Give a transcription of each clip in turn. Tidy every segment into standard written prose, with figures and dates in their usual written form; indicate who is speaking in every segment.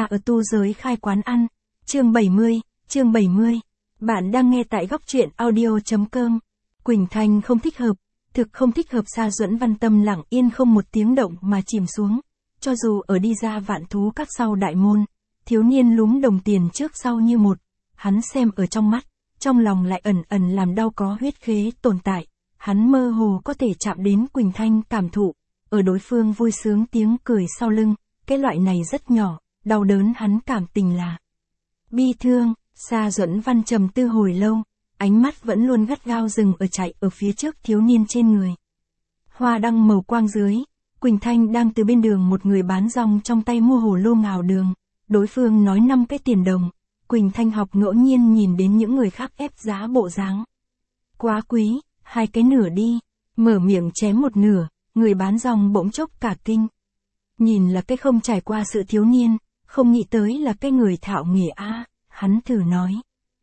Speaker 1: ở tu giới khai quán ăn. Chương 70. Bạn đang nghe tại góc truyện audio.com. Quỳnh Thanh không thích hợp, thực không thích hợp. Sa Duẫn Văn tâm lặng yên không một tiếng động mà chìm xuống. Cho dù ở đi ra Vạn Thú Các sau đại môn, thiếu niên lúm đồng tiền trước sau như một, hắn xem ở trong mắt, trong lòng lại ẩn ẩn làm đau. Có huyết khế tồn tại, hắn mơ hồ có thể chạm đến Quỳnh Thanh cảm thụ, ở đối phương vui sướng tiếng cười sau lưng, cái loại này rất nhỏ, đau đớn hắn cảm tình là bi thương. Sa Duẫn Văn trầm tư hồi lâu, ánh mắt vẫn luôn gắt gao dừng ở chạy ở phía trước thiếu niên trên người. Hoa đăng màu quang dưới, Quỳnh Thanh đang từ bên đường một người bán rong trong tay mua hồ lô ngào đường, đối phương nói 5 cái tiền đồng, Quỳnh Thanh học ngẫu nhiên nhìn đến những người khác ép giá bộ dáng. Quá quý, 2 cái nửa đi, mở miệng chém một nửa, người bán rong bỗng chốc cả kinh. Nhìn là cái không trải qua sự thiếu niên, không nghĩ tới là cái người thạo nghề a. Hắn thử nói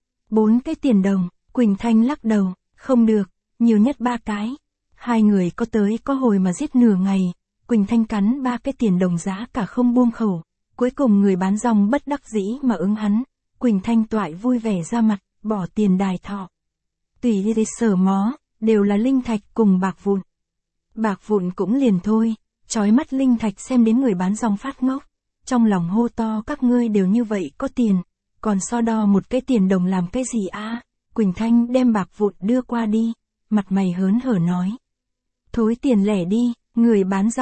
Speaker 1: 4 cái tiền đồng, Quỳnh Thanh lắc đầu, không được, nhiều nhất 3 cái. Hai người có tới có hồi mà giết nửa ngày, Quỳnh Thanh cắn 3 cái tiền đồng giá cả không buông khẩu, cuối cùng người bán rong bất đắc dĩ mà ứng hắn. Quỳnh Thanh toại vui vẻ ra mặt, bỏ tiền đài thọ. Tùy đi sở mó, đều là linh thạch cùng bạc vụn. Bạc vụn cũng liền thôi, chói mắt linh thạch xem đến người bán rong phát ngốc, trong lòng hô to các ngươi đều như vậy có tiền, còn so đo 1 cái tiền đồng làm cái gì a? Quỳnh Thanh đem bạc vụn đưa qua đi, mặt mày hớn hở nói. Thối tiền lẻ đi, người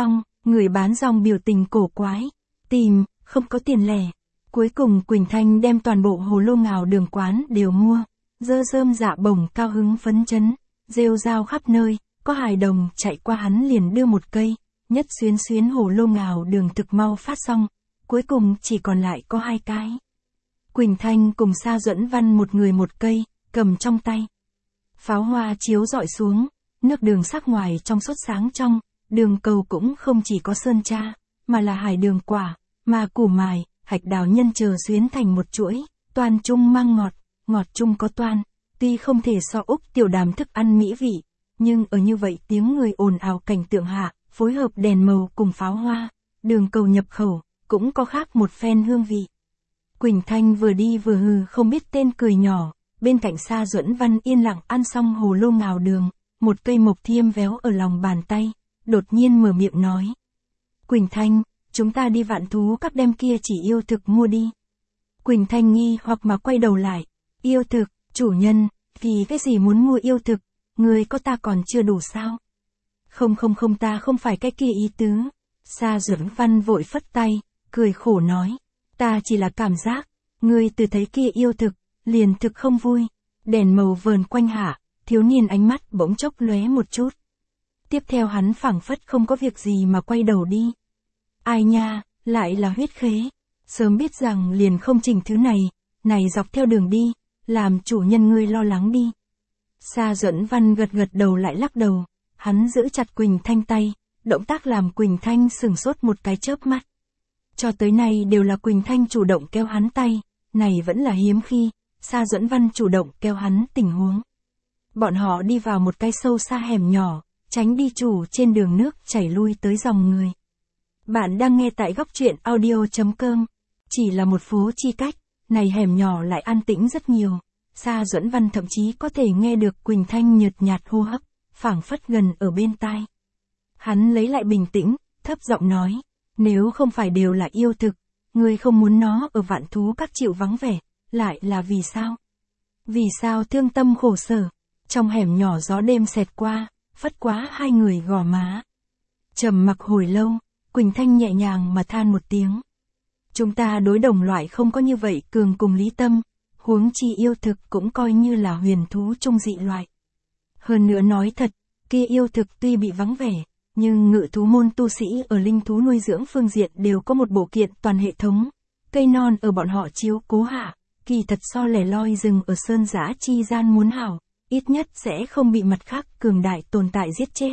Speaker 1: bán rong biểu tình cổ quái, tìm, không có tiền lẻ. Cuối cùng Quỳnh Thanh đem toàn bộ hồ lô ngào đường quán đều mua, dơ rơm dạ bổng cao hứng phấn chấn, rêu rao khắp nơi, có hài đồng chạy qua hắn liền đưa 1 cây, nhất xuyến hồ lô ngào đường thực mau phát xong, cuối cùng chỉ còn lại có 2 cái. Quỳnh Thanh cùng Sa Duẫn Văn một người 1 cây, cầm trong tay. Pháo hoa chiếu rọi xuống, nước đường sắc ngoài trong suốt sáng trong, đường cầu cũng không chỉ có sơn tra, mà là hải đường quả, mà củ mài, hạch đào nhân chờ xuyến thành một chuỗi, toan chung mang ngọt, ngọt chung có toan, tuy không thể so Úc tiểu đàm thức ăn mỹ vị, nhưng ở như vậy tiếng người ồn ào cảnh tượng hạ, phối hợp đèn màu cùng pháo hoa, đường cầu nhập khẩu, cũng có khác một phen hương vị. Quỳnh Thanh vừa đi vừa hừ không biết tên cười nhỏ, bên cạnh Sa Duẫn Văn yên lặng ăn xong hồ lô ngào đường, 1 cây mộc thiêm véo ở lòng bàn tay, đột nhiên mở miệng nói. Quỳnh Thanh, chúng ta đi Vạn Thú Các đem kia chỉ yêu thực mua đi. Quỳnh Thanh nghi hoặc mà quay đầu lại, yêu thực, chủ nhân, vì cái gì muốn mua yêu thực, người có ta còn chưa đủ sao? Không ta không phải cái kia ý tứ. Sa Duẫn Văn vội phất tay, cười khổ nói. Ta chỉ là cảm giác, ngươi từ thấy kia yêu thực, liền thực không vui. Đèn màu vờn quanh hạ, thiếu niên ánh mắt bỗng chốc lóe một chút. Tiếp theo hắn phảng phất không có việc gì mà quay đầu đi. Ai nha, lại là huyết khế. Sớm biết rằng liền không chỉnh thứ này dọc theo đường đi, làm chủ nhân ngươi lo lắng đi. Sa Duẫn Văn gật đầu lại lắc đầu, hắn giữ chặt Quỳnh Thanh tay, động tác làm Quỳnh Thanh sửng sốt một cái chớp mắt. Cho tới nay đều là Quỳnh Thanh chủ động kéo hắn tay, này vẫn là hiếm khi, Sa Duẫn Văn chủ động kéo hắn tình huống. Bọn họ đi vào một cái sâu xa hẻm nhỏ, tránh đi chủ trên đường nước chảy lui tới dòng người. Bạn đang nghe tại góc truyện audio.com, chỉ là một phố chi cách, này hẻm nhỏ lại an tĩnh rất nhiều. Sa Duẫn Văn thậm chí có thể nghe được Quỳnh Thanh nhợt nhạt hô hấp, phảng phất gần ở bên tai. Hắn lấy lại bình tĩnh, thấp giọng nói. Nếu không phải đều là yêu thực, ngươi không muốn nó ở Vạn Thú Các chịu vắng vẻ, lại là vì sao? Vì sao thương tâm khổ sở? Trong hẻm nhỏ gió đêm xẹt qua, phất quá hai người gò má. Trầm mặc hồi lâu, Quỳnh Thanh nhẹ nhàng mà than một tiếng. Chúng ta đối đồng loại không có như vậy cường cùng lý tâm, huống chi yêu thực cũng coi như là huyền thú trung dị loại. Hơn nữa nói thật, kia yêu thực tuy bị vắng vẻ, nhưng ngự thú môn tu sĩ ở linh thú nuôi dưỡng phương diện đều có một bộ kiện toàn hệ thống. Cây non ở bọn họ chiếu cố hạ, kỳ thật so lẻ loi rừng ở sơn giã chi gian muốn hảo, ít nhất sẽ không bị mặt khác cường đại tồn tại giết chết.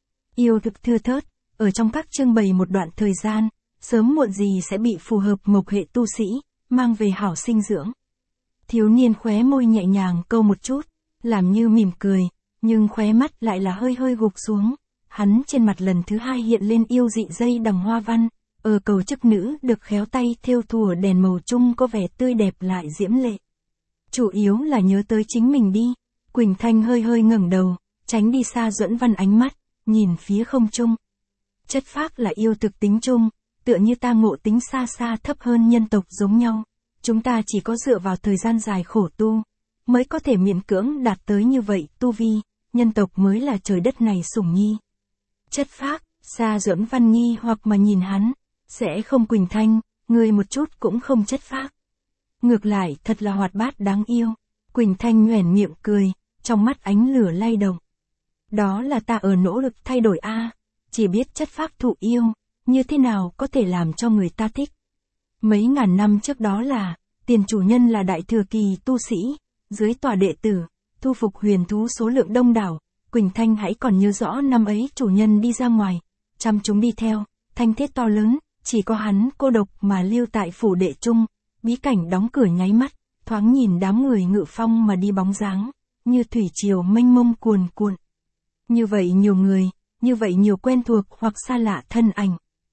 Speaker 1: Yêu thực thưa thớt, ở trong các trưng bày một đoạn thời gian, sớm muộn gì sẽ bị phù hợp mộc hệ tu sĩ, mang về hảo sinh dưỡng. Thiếu niên khóe môi nhẹ nhàng câu một chút, làm như mỉm cười, nhưng khóe mắt lại là hơi gục xuống. Hắn trên mặt lần thứ 2 hiện lên yêu dị dây đằng hoa văn, ở cầu chức nữ được khéo tay thêu thùa đèn màu trung có vẻ tươi đẹp lại diễm lệ. Chủ yếu là nhớ tới chính mình đi. Quỳnh Thanh hơi hơi ngẩng đầu, tránh đi xa Duẫn Văn ánh mắt, nhìn phía không trung. Chất phác là yêu thực tính chung, tựa như ta ngộ tính xa xa thấp hơn nhân tộc giống nhau. Chúng ta chỉ có dựa vào thời gian dài khổ tu, mới có thể miễn cưỡng đạt tới như vậy tu vi, nhân tộc mới là trời đất này sủng nhi. Chất phác, xa Duẫn Văn nghi hoặc mà nhìn hắn, sẽ không. Quỳnh Thanh, người một chút cũng không chất phác. Ngược lại thật là hoạt bát đáng yêu. Quỳnh Thanh nhoẻn miệng cười, trong mắt ánh lửa lay động. Đó là ta ở nỗ lực thay đổi a, chỉ biết chất phác thụ yêu, như thế nào có thể làm cho người ta thích. Mấy ngàn năm trước đó là, tiền chủ nhân là đại thừa kỳ tu sĩ, dưới tòa đệ tử, thu phục huyền thú số lượng đông đảo. Quỳnh Thanh hãy còn nhớ rõ năm ấy chủ nhân đi ra ngoài, chăm chúng đi theo, thanh thế to lớn, chỉ có hắn cô độc mà lưu tại phủ đệ trung, bí cảnh đóng cửa nháy mắt, thoáng nhìn đám người ngự phong mà đi bóng dáng, như thủy triều mênh mông cuồn cuộn. Như vậy nhiều người, như vậy nhiều quen thuộc hoặc xa lạ thân ảnh.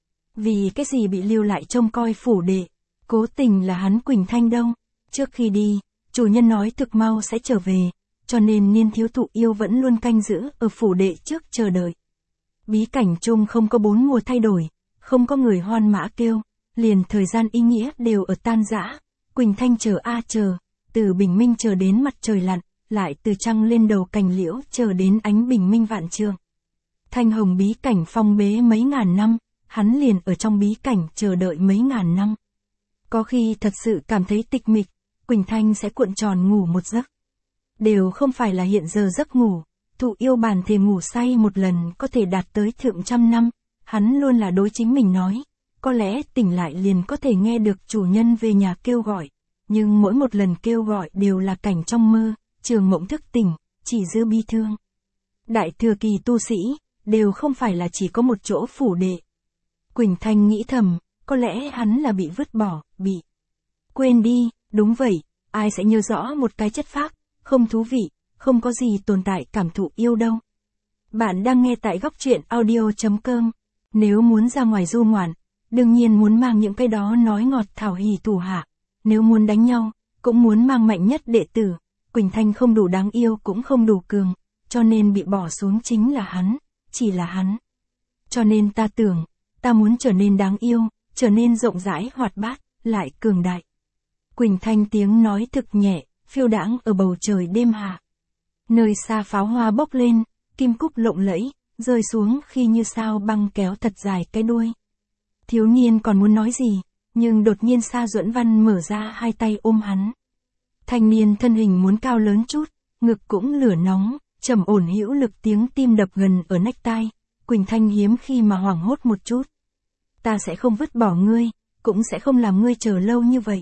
Speaker 1: Vì cái gì bị lưu lại trông coi phủ đệ, cố tình là hắn Quỳnh Thanh đâu. Trước khi đi, chủ nhân nói thực mau sẽ trở về, cho nên Niên thiếu thụ yêu vẫn luôn canh giữ ở phủ đệ trước chờ đợi. Bí cảnh chung không có 4 mùa thay đổi, không có người hoan mã kêu, liền thời gian ý nghĩa đều ở tan rã. Quỳnh Thanh chờ a chờ, từ bình minh chờ đến mặt trời lặn, lại từ trăng lên đầu cành liễu chờ đến ánh bình minh vạn trượng. Thanh hồng bí cảnh phong bế mấy ngàn năm, hắn liền ở trong bí cảnh chờ đợi mấy ngàn năm. Có khi thật sự cảm thấy tịch mịch, Quỳnh Thanh sẽ cuộn tròn ngủ một giấc. Đều không phải là hiện giờ giấc ngủ, thụ yêu bản thể ngủ say một lần có thể đạt tới thượng trăm năm, hắn luôn là đối chính mình nói, có lẽ tỉnh lại liền có thể nghe được chủ nhân về nhà kêu gọi, nhưng mỗi một lần kêu gọi đều là cảnh trong mơ, trường mộng thức tỉnh, chỉ giữ bi thương. Đại thừa kỳ tu sĩ, đều không phải là chỉ có một chỗ phủ đệ. Quỳnh Thanh nghĩ thầm, có lẽ hắn là bị vứt bỏ, bị quên đi, đúng vậy, ai sẽ nhớ rõ một cái chất phác, không thú vị, không có gì tồn tại cảm thụ yêu đâu. Bạn đang nghe tại góc truyện audio.com. Nếu muốn ra ngoài du ngoạn, đương nhiên muốn mang những cái đó nói ngọt thảo hỉ thủ hạ. Nếu muốn đánh nhau, cũng muốn mang mạnh nhất đệ tử. Quỳnh Thanh không đủ đáng yêu cũng không đủ cường, cho nên bị bỏ xuống chính là hắn, chỉ là hắn. Cho nên ta tưởng, ta muốn trở nên đáng yêu, trở nên rộng rãi hoạt bát, lại cường đại. Quỳnh Thanh tiếng nói thực nhẹ, phiêu đãng ở bầu trời đêm hạ. Nơi xa pháo hoa bốc lên, kim cúc lộng lẫy, rơi xuống khi như sao băng kéo thật dài cái đuôi. Thiếu niên còn muốn nói gì, nhưng đột nhiên Sa Duẫn Văn mở ra hai tay ôm hắn. Thanh niên thân hình muốn cao lớn chút, ngực cũng lửa nóng, trầm ổn hữu lực tiếng tim đập gần ở nách tai. Quỳnh Thanh hiếm khi mà hoảng hốt một chút. Ta sẽ không vứt bỏ ngươi, cũng sẽ không làm ngươi chờ lâu như vậy.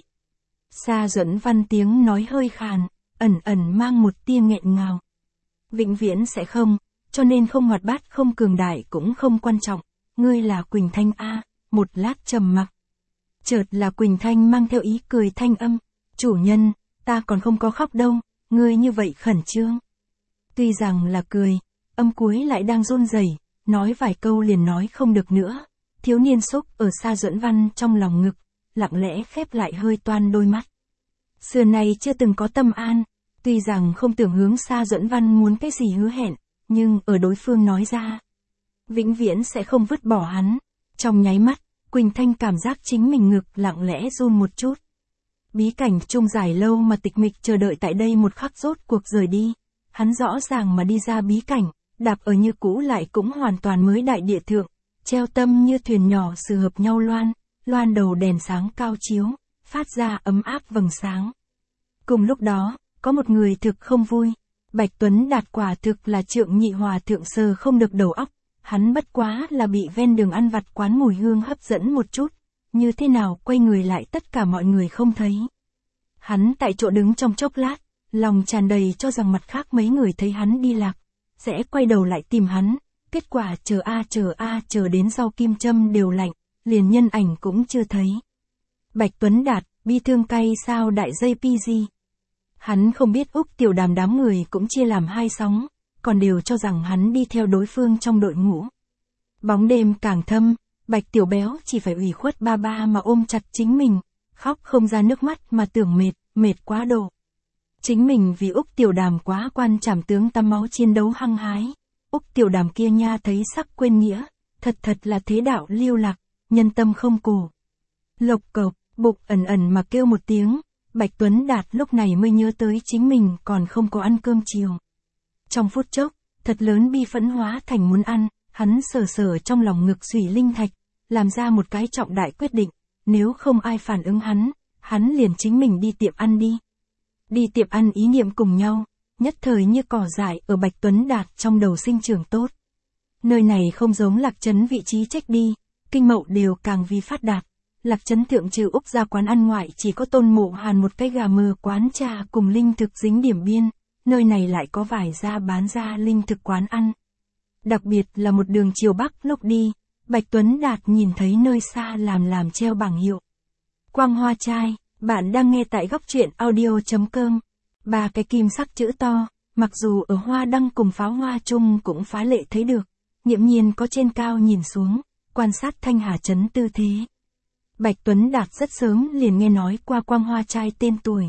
Speaker 1: Sa Duẫn Văn tiếng nói hơi khàn, ẩn ẩn mang một tia nghẹn ngào. Vĩnh viễn sẽ không, cho nên không hoạt bát không cường đại cũng không quan trọng. Ngươi là Quỳnh Thanh a. Một lát trầm mặc. Chợt là Quỳnh Thanh mang theo ý cười thanh âm. Chủ nhân, ta còn không có khóc đâu, ngươi như vậy khẩn trương. Tuy rằng là cười, âm cuối lại đang run rẩy, nói vài câu liền nói không được nữa. Thiếu niên xúc ở Sa Duẫn Văn trong lòng ngực, lặng lẽ khép lại hơi toan đôi mắt. Xưa nay chưa từng có tâm an, tuy rằng không tưởng hướng Sa Duẫn Văn muốn cái gì hứa hẹn, nhưng ở đối phương nói ra, vĩnh viễn sẽ không vứt bỏ hắn. Trong nháy mắt, Quỳnh Thanh cảm giác chính mình ngực lặng lẽ run một chút. Bí cảnh chung dài lâu mà tịch mịch chờ đợi tại đây một khắc rốt cuộc rời đi. Hắn rõ ràng mà đi ra bí cảnh, đạp ở như cũ lại cũng hoàn toàn mới đại địa thượng, treo tâm như thuyền nhỏ sự hợp nhau loan đầu đèn sáng cao chiếu, phát ra ấm áp vầng sáng. Cùng lúc đó, có một người thực không vui. Bạch Tuấn Đạt quả thực là Trượng Nhị Hòa thượng sờ không được đầu óc. Hắn bất quá là bị ven đường ăn vặt quán mùi hương hấp dẫn một chút, như thế nào quay người lại tất cả mọi người không thấy. Hắn tại chỗ đứng trong chốc lát, lòng tràn đầy cho rằng mặt khác mấy người thấy hắn đi lạc, sẽ quay đầu lại tìm hắn, kết quả chờ đến sau kim châm đều lạnh, liền nhân ảnh cũng chưa thấy. Bạch Tuấn Đạt, bi thương cay sao đại dây PG. Hắn không biết Úc Tiểu Đàm đám người cũng chia làm hai sóng, còn đều cho rằng hắn đi theo đối phương trong đội ngũ. Bóng đêm càng thâm, Bạch Tiểu Béo chỉ phải ủy khuất ba ba mà ôm chặt chính mình, khóc không ra nước mắt mà tưởng mệt quá độ. Chính mình vì Úc Tiểu Đàm quá quan trảm tướng tắm máu chiến đấu hăng hái. Úc Tiểu Đàm kia nha thấy sắc quên nghĩa, thật là thế đạo lưu lạc, nhân tâm không cổ. Lộc cộc, bụng ẩn mà kêu một tiếng, Bạch Tuấn Đạt lúc này mới nhớ tới chính mình còn không có ăn cơm chiều. Trong phút chốc, thật lớn bi phẫn hóa thành muốn ăn, hắn sờ trong lòng ngực Thủy Linh Thạch, làm ra một cái trọng đại quyết định, nếu không ai phản ứng hắn liền chính mình đi tiệm ăn đi. Đi tiệm ăn ý niệm cùng nhau, nhất thời như cỏ dại ở Bạch Tuấn Đạt trong đầu sinh trưởng tốt. Nơi này không giống Lạc Trấn vị trí trách đi, kinh mậu đều càng vì phát đạt. Lạc Trấn thượng trừ Úc ra quán ăn ngoại chỉ có Tôn Mộ Hàn một cái gà mờ quán trà cùng linh thực dính điểm biên, nơi này lại có vài gia bán ra linh thực quán ăn. Đặc biệt là một đường chiều Bắc lúc đi, Bạch Tuấn Đạt nhìn thấy nơi xa làm treo bảng hiệu. Quang Hoa Trai, bạn đang nghe tại góc truyện audio.com. Ba cái kim sắc chữ to, mặc dù ở hoa đăng cùng pháo hoa chung cũng phá lệ thấy được, nghiễm nhiên có trên cao nhìn xuống, quan sát Thanh Hà Trấn tư thế. Bạch Tuấn Đạt rất sớm liền nghe nói qua Quang Hoa Trai tên tuổi.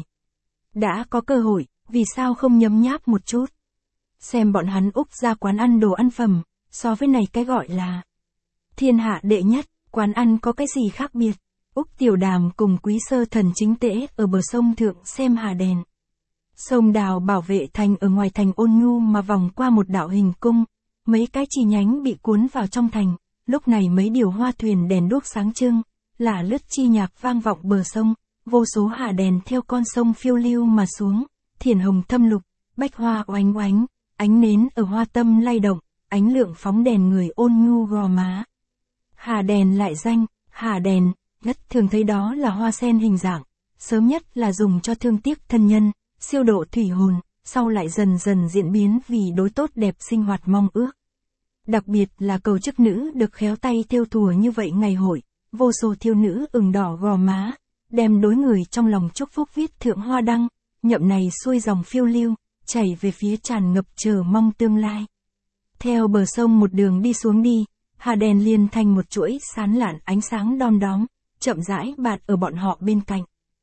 Speaker 1: Đã có cơ hội, vì sao không nhấm nháp một chút? Xem bọn hắn Úc ra quán ăn đồ ăn phẩm, so với này cái gọi là thiên hạ đệ nhất, quán ăn có cái gì khác biệt? Úc Tiểu Đàm cùng Quý Sơ Thần chính tễ ở bờ sông thượng xem hà đèn. Sông Đào bảo vệ thành ở ngoài thành ôn nhu mà vòng qua một đạo hình cung, mấy cái chi nhánh bị cuốn vào trong thành, lúc này mấy điều hoa thuyền đèn đuốc sáng trưng, là lướt chi nhạc vang vọng bờ sông, vô số hà đèn theo con sông phiêu lưu mà xuống, thiền hồng thâm lục, bách hoa oánh oánh, ánh nến ở hoa tâm lay động, ánh lượng phóng đèn người ôn nhu gò má. Hà đèn lại danh, hà đèn, nhất thường thấy đó là hoa sen hình dạng, sớm nhất là dùng cho thương tiếc thân nhân, siêu độ thủy hồn, sau lại dần diễn biến vì đối tốt đẹp sinh hoạt mong ước. Đặc biệt là cầu chức nữ được khéo tay thêu thùa như vậy ngày hội, vô số thiêu nữ ửng đỏ gò má, đem đối người trong lòng chúc phúc viết thượng hoa đăng, nhậm này xuôi dòng phiêu lưu, chảy về phía tràn ngập chờ mong tương lai. Theo bờ sông một đường đi xuống đi, hà đèn liền thành một chuỗi sán lạn ánh sáng đom đóm, chậm rãi bạt ở bọn họ bên cạnh.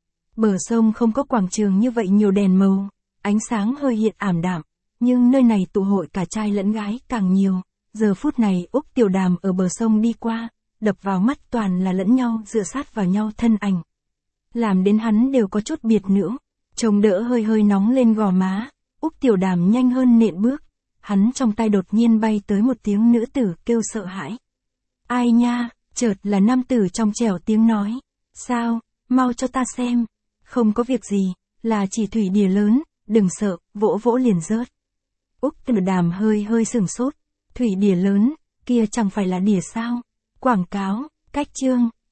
Speaker 1: Bờ sông không có quảng trường như vậy nhiều đèn màu, ánh sáng hơi hiện ảm đạm, nhưng nơi này tụ hội cả trai lẫn gái càng nhiều. Giờ phút này Úc Tiểu Đàm ở bờ sông đi qua, đập vào mắt toàn là lẫn nhau dựa sát vào nhau thân ảnh. Làm đến hắn đều có chút biệt nữ, trông đỡ hơi nóng lên gò má, Úc Tiểu Đàm nhanh hơn nện bước, hắn trong tay đột nhiên bay tới một tiếng nữ tử kêu sợ hãi. Ai nha, chợt là nam tử trong trẻo tiếng nói, sao, mau cho ta xem, không có việc gì, là chỉ thủy đìa lớn, đừng sợ, vỗ liền rớt. Úc Tiểu Đàm hơi sửng sốt, thủy đìa lớn, kia chẳng phải là đìa sao, quảng cáo, cách chương.